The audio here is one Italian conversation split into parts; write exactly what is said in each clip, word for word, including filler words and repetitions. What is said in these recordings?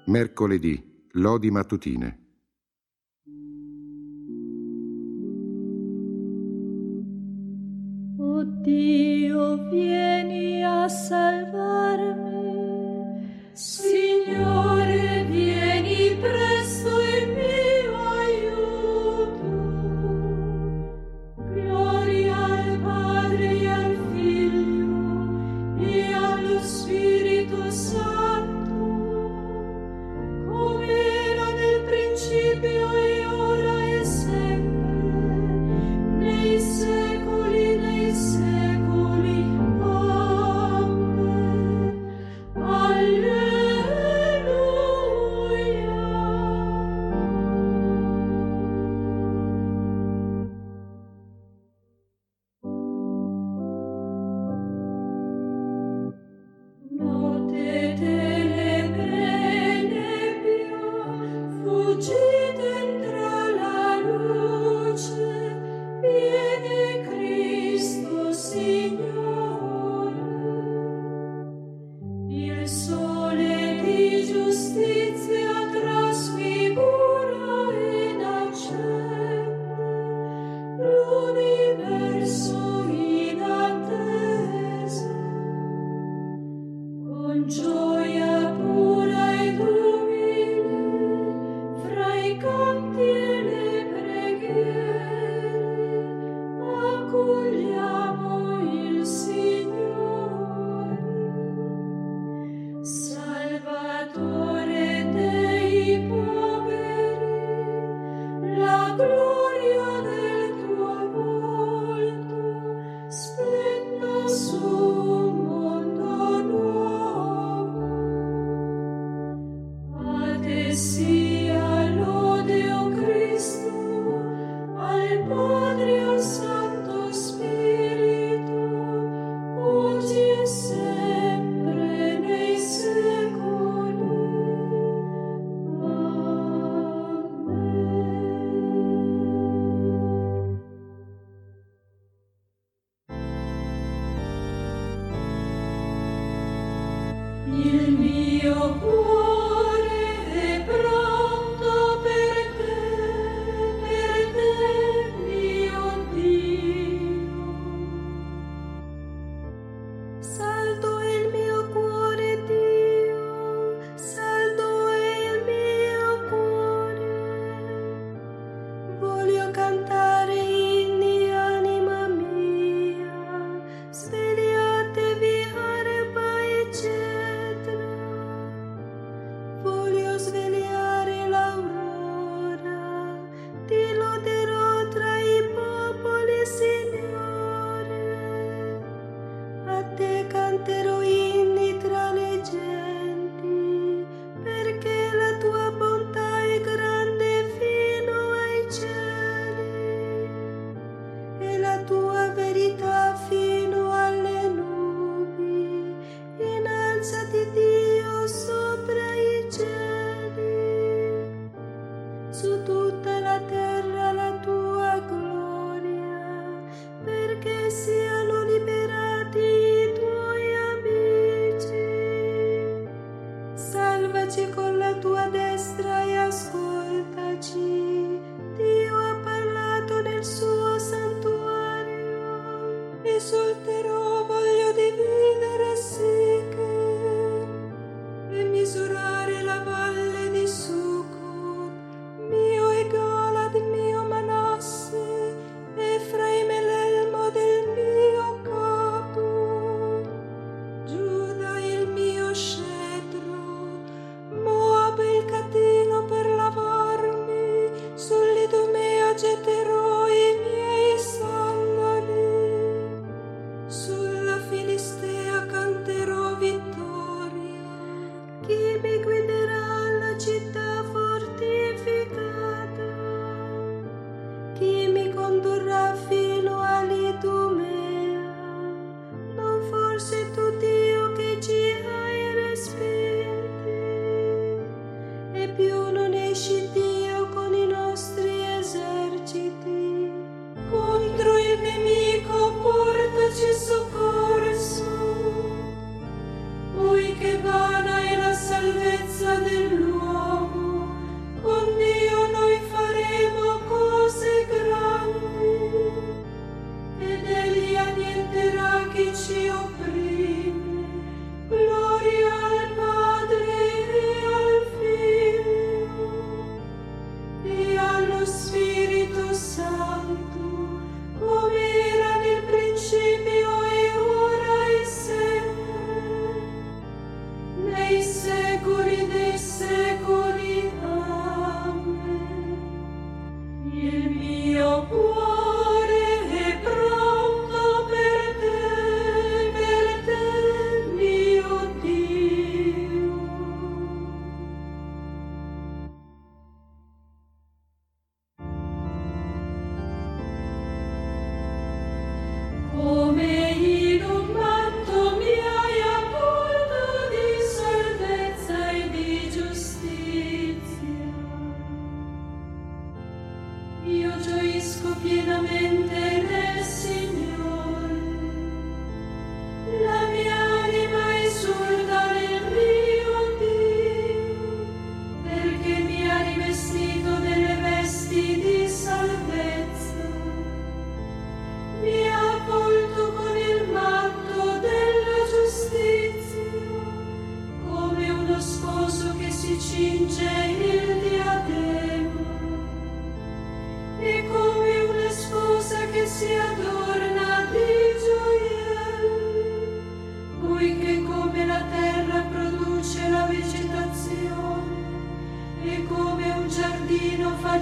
Mercoledì, lodi mattutine. O Dio, vieni a salvarmi. Signore, vieni presto in mio aiuto. Gloria al Padre e al Figlio e allo Spirito Santo, come era nel principio e ora e sempre, nei secoli dei secoli. Amen. Alleluia. Notte tenebre nebbia, fuggi dentro la luce, vieni Cristo Signore. Il sole di giustizia trasfigura ed accende l'universo in attesa. Con gioia pura ed umile, fra i canti e le preghiere, accogliamo il Signore. Salvatore dei poveri, la gloria del tuo volto splenda su un mondo nuovo. A te sia lode, o Cristo, al Padre e al Santo Spirito, oggi e sempre nei secoli. Amen. Il mio cuore è pronto per te, per te, mio Dio. Saldo è il mio cuore, Dio, saldo è il mio cuore. Voglio cantare inni, anima mia, svegliatevi, arpa e cetra. Voglio svegliare l'aurora, ti loderò tra i popoli, Signore. A te canterò inni tra le genti, perché la tua bontà è grande fino ai cieli e la tua verità fino alle nubi. Innalzati, Dio, sopra i cieli, su tutta la terra la tua gloria, perché siano liberati i tuoi amici. Salvaci con la tua destra e ascoltaci. Dio ha parlato nel suo santuario. Esulterò, voglio dividere Siche e misurare la valle di Sucot. Mio è Galad, mio Manasse, Efraime l'elmo del mio capo, Giuda il mio scettro, Moab il catino per lavarmi, sull'Idumea getterò i miei sandali, sulla Filistea canterò vittoria. Chi mi guiderà alla città fortificata? Chi mi condurrà fino all'Idumea? Non forse tu, Dio, che ci hai respinti, e più non esci, Dio, con i nostri eserciti. Contro il nemico portaci soccorso, poiché vana è la salvezza dell'uomo.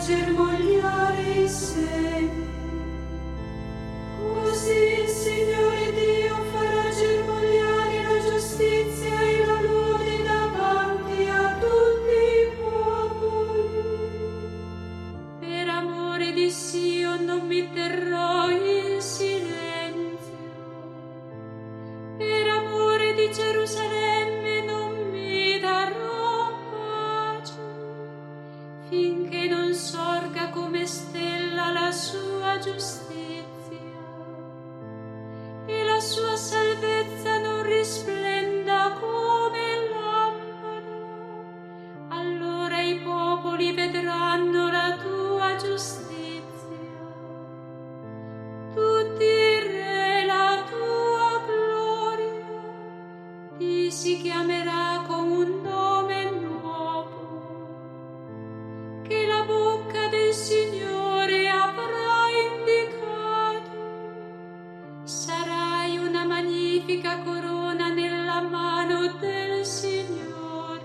germogliare i semi. Così il Signore Dio farà germogliare la giustizia e la lode davanti a tutti i popoli. Per amore di Sion non mi terrò in silenzio, per amore di Gerusalemme non mi darò pace, finché non sorga come stella la sua giustizia e la sua salvezza non risplenda come lampada. Allora i popoli vedranno la tua giustizia, tutti i re la tua gloria. Ti si chiamerà con un nome nuovo che la bocca del Signore avrà indicato. Sarai una magnifica corona nella mano del Signore,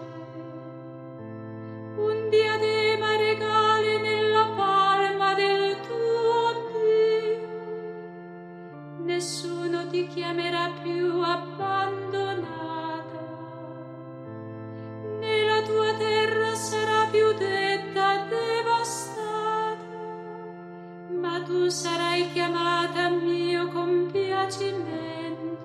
un diadema regale nella palma del tuo Dio. Nessuno ti chiamerà più abbandonata, né la tua terra sarà più detta devastata, ma tu sarai chiamata mio compiacimento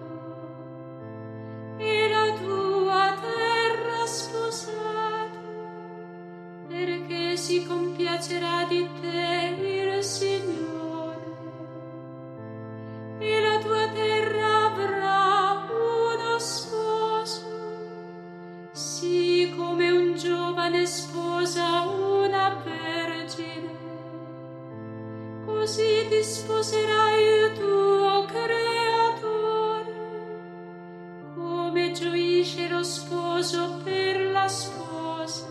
e la tua terra sposata, perché si compiacerà di te il Signore, e la tua terra avrà uno sposo, sì come un giovane sposa una vergine. Così ti sposerai il tuo Creatore, come gioisce lo sposo per la sposa.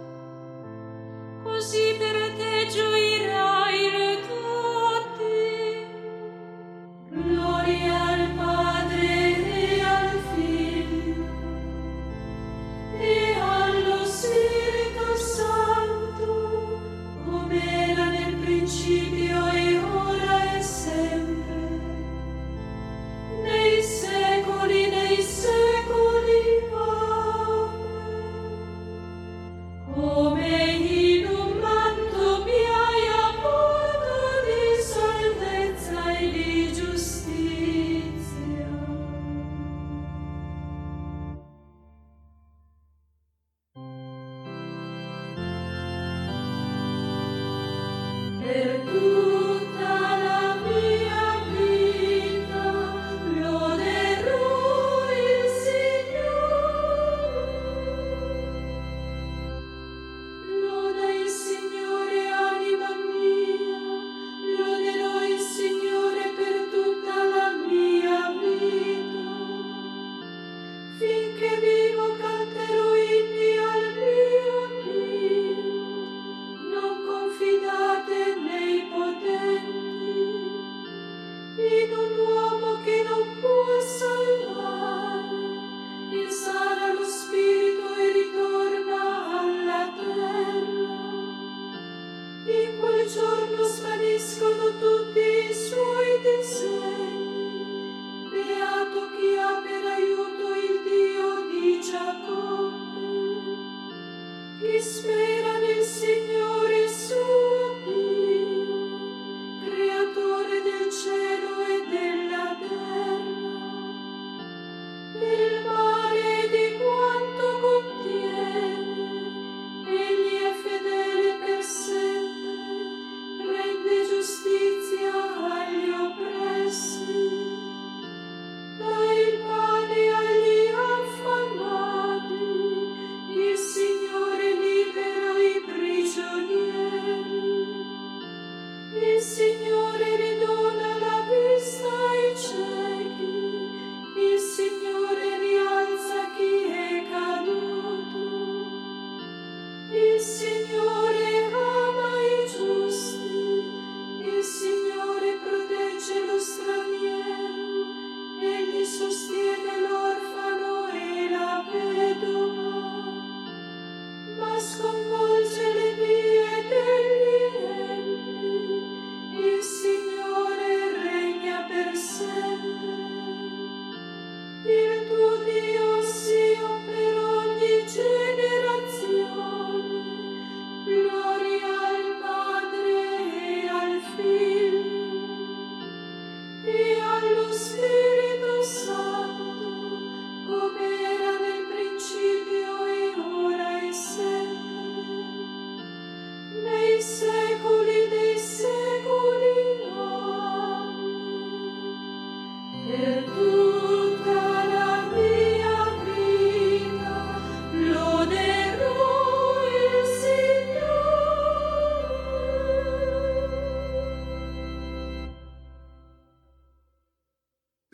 Così per te gioirai il tuo Dio. Gloria al Padre e al Figlio e allo Spirito Santo, come era nel principio e ora e sempre, nei secoli dei secoli. Amen. Come in un manto mi hai avvolto di salvezza e di giustizia. Per tutta la mia vita loderò il Signore. Loda il Signore, anima mia, loderò il Signore per tutta la mia vita. Finché vivo canterò inni al mio Dio. Non confidate nei potenti, in un uomo che non può salvare. Insala lo spirito e ritorna alla terra. In quel giorno svaniscono tutti i suoi disegni. Beato chi ha per aiuto il Dio di Giacobbe, chi spera nel Signore suo Dio, creatore del cielo e della terra, del mare e di quanto contiene. Egli è fedele per sempre, rende giustizia agli oppressi, dà il pane agli affamati. Il Signore libera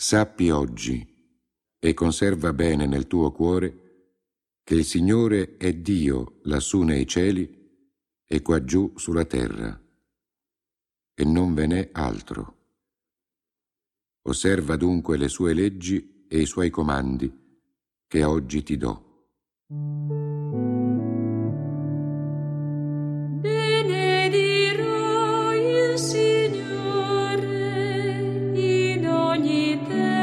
sappi oggi e conserva bene nel tuo cuore che il Signore è Dio lassù nei cieli e quaggiù sulla terra, e non ve n'è altro. Osserva dunque le sue leggi e i suoi comandi che oggi ti do. Benedirò il Signore in ogni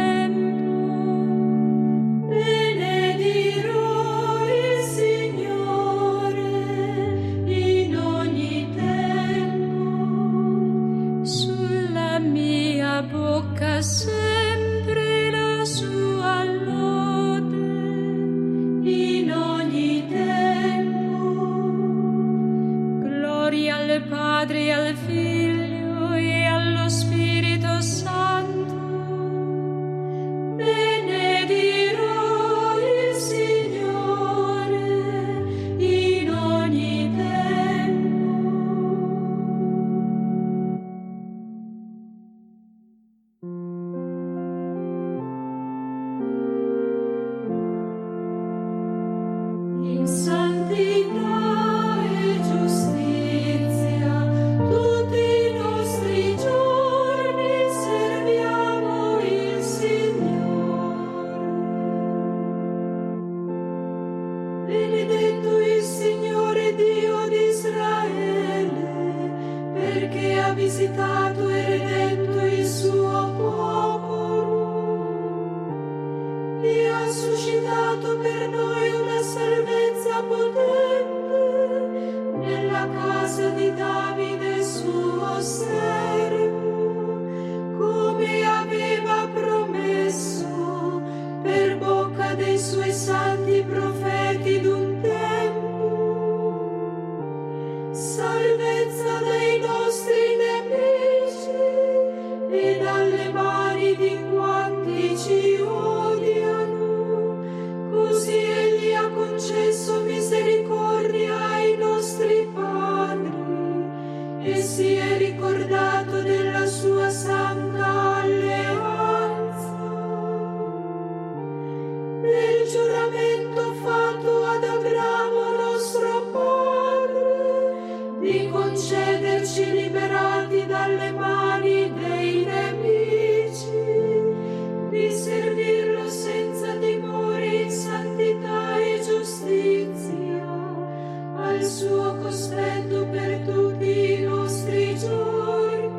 tempo. Benedirò il Signore in ogni tempo. Sulla mia bocca sempre la sua lode in ogni tempo. Gloria al Padre, e al Figlio e allo Spirito Santo. Benedirò il Signore in ogni tempo. In santità e giustizia tutti i nostri giorni serviamo il Signore. Benedetto il Signore Dio di Israele, perché ha visitato e redento il suo popolo. Dio ha suscitato per noi una salvezza potente nella casa di Davide suo servo, come aveva promesso per bocca dei suoi santi profeti d'un tempo. Salvezza dai nostri nemici e dalle mani di quanti ci odiano, così egli ha concesso misericordia ai nostri padri e si è ricordato della sua santa alleanza, del giuramento fatto ad Abramo nostro padre, di concederci liberati dalle mani dei nemici, di servirlo senza timore in santità e giustizia, al suo cospetto per tutti i nostri giorni.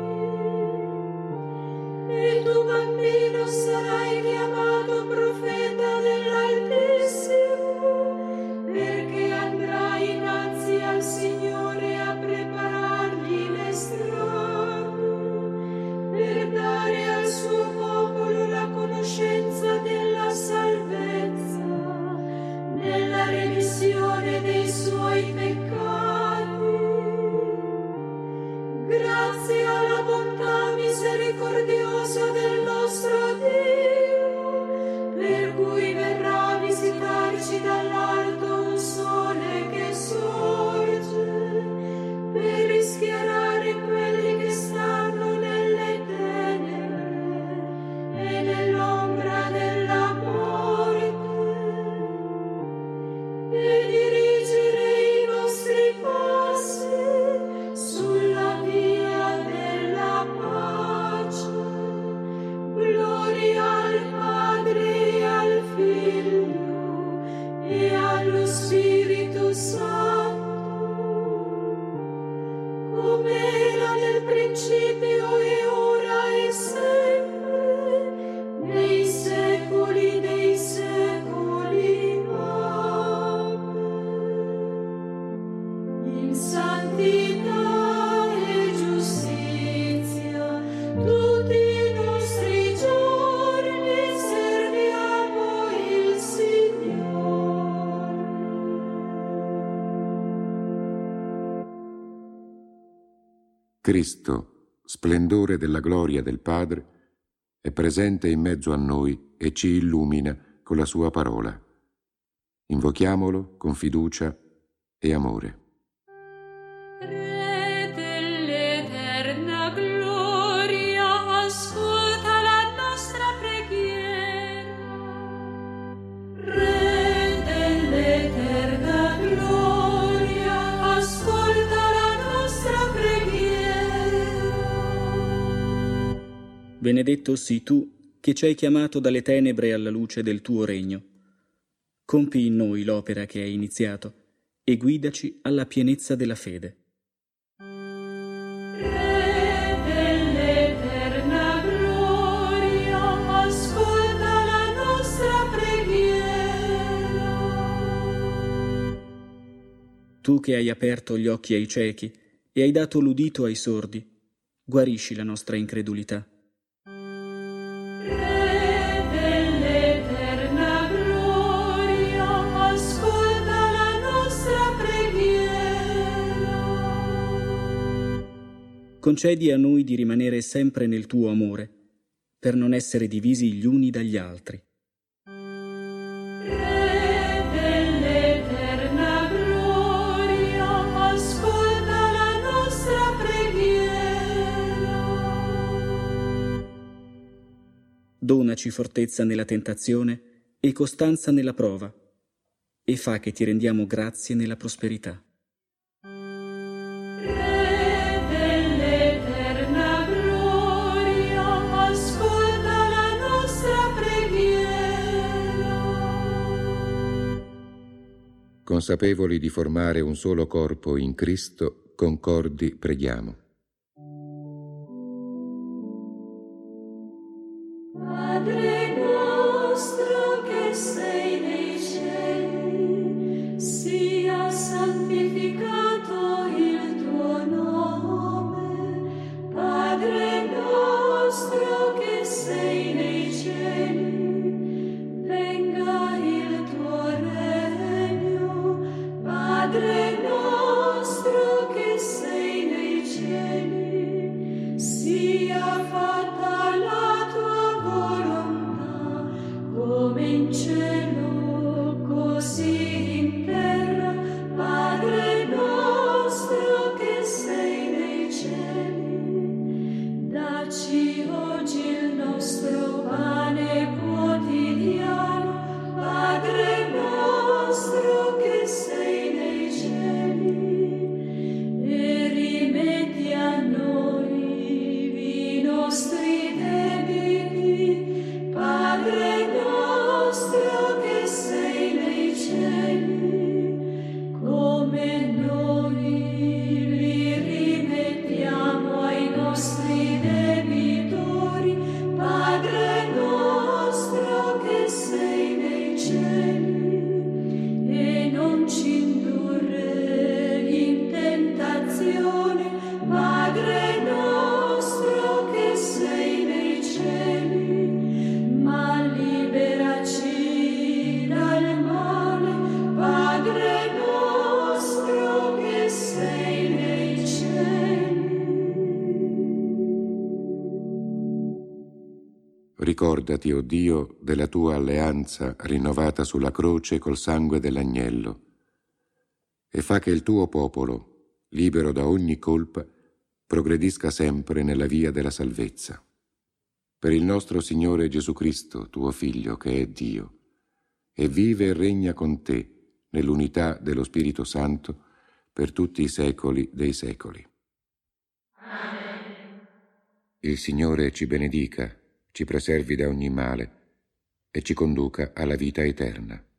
E tu, bambino, sarai chiamato profeta dell'Altissimo, perché andrai innanzi al Signore a preparargli le strade, per dare al suo popolo la conoscenza della salvezza, nella remissione dei suoi peccati, grazie alla bontà misericordiosa del nostro Dio, per cui verrà a visitarci dall'alto un sole che sorge, per rischiarare quelli che stanno nelle tenebre e nell'ombra della morte, e dirigere i nostri passi sulla via della pace. Gloria al Padre e al Figlio e allo Spirito Santo, come era nel principio e ora e sempre, nei secoli dei secoli. Amen. In santità e giustizia tutti i nostri giorni serviamo il Signore. Cristo, splendore della gloria del Padre, è presente in mezzo a noi e ci illumina con la sua parola. Invochiamolo con fiducia e amore. Re dell'eterna gloria, ascolta la nostra preghiera. Benedetto sii tu che ci hai chiamato dalle tenebre alla luce del tuo regno. Compi in noi l'opera che hai iniziato e guidaci alla pienezza della fede. Re dell'eterna gloria, ascolta la nostra preghiera. Tu che hai aperto gli occhi ai ciechi e hai dato l'udito ai sordi, guarisci la nostra incredulità. Re dell'eterna gloria, ascolta la nostra preghiera. Concedi a noi di rimanere sempre nel tuo amore, per non essere divisi gli uni dagli altri. Re dell'eterna gloria, ascolta la nostra preghiera. Donaci fortezza nella tentazione e costanza nella prova, e fa che ti rendiamo grazie nella prosperità. Re dell'eterna gloria, ascolta la nostra preghiera. Consapevoli di formare un solo corpo in Cristo, concordi preghiamo. Padre nostro che sei nei cieli, sia santificato il tuo nome. Padre nostro che sei nei cieli, venga il tuo regno. Padre nostro che sei nei cieli, sia fatta la tua volontà, come in cielo, così in terra. Padre nostro che sei nei cieli, dacci oggi il nostro pane quotidiano. Padre nostro che sei nei cieli, e rimetti a noi i nostri debiti. Padre nostro che sei nei cieli, come noi li rimettiamo ai nostri debitori. Padre nostro che sei nei cieli, e non ci indurre in tentazione. Padre nostro che sei nei cieli, ma liberaci dal male. Padre nostro che sei nei cieli. Ricordati, o Dio, della tua alleanza rinnovata sulla croce col sangue dell'agnello, e fa che il tuo popolo, libero da ogni colpa, progredisca sempre nella via della salvezza. Per il nostro Signore Gesù Cristo, tuo Figlio, che è Dio, e vive e regna con te nell'unità dello Spirito Santo per tutti i secoli dei secoli. Amen. Il Signore ci benedica, ci preservi da ogni male e ci conduca alla vita eterna.